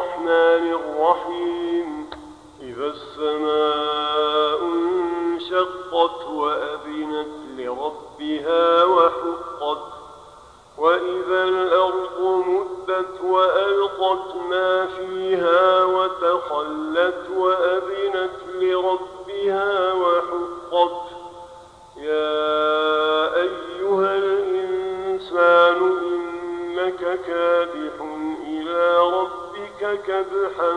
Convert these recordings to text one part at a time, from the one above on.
الرحمن الرحيم. إذا السماء انشقت وأذنت لربها وحقت وإذا الأرض مدت وألقت ما فيها وتخلت وأذنت لربها وحقت. يا أيها الإنسان إنك كادح إلى ربك كدحا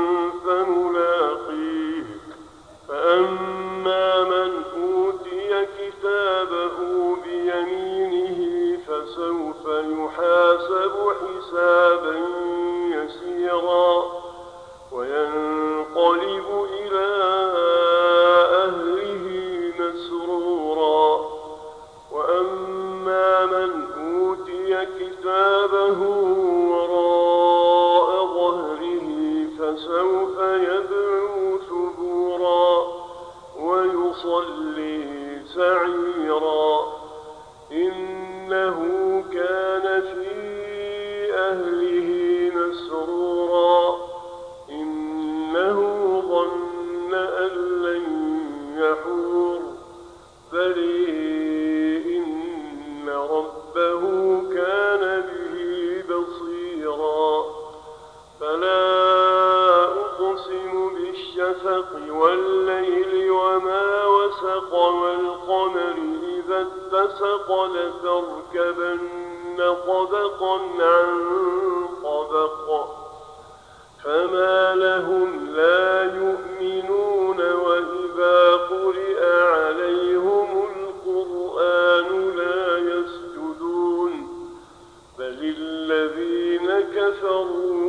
فملاقيه. فأما من أوتي كتابه بيمينه فسوف يحاسب حسابا يسيرا وينقلب إلى أهله مسرورا. وأما من أوتي كتابه وراء ظهره فسوف يدعو ثبورا ويصلي سعيرا إنه كان في أهله مسرورا إنه ظن أن لن يحور بل إن ربه كان به بصيرا. فلا أقسم بالشفق والليل وما وسق والقمر إذا اتسق لتركبن طبقا عن طبق فما لهم لا يؤمنون وإذا قرئ عليهم القرآن لا يسجدون بل الذين كفروا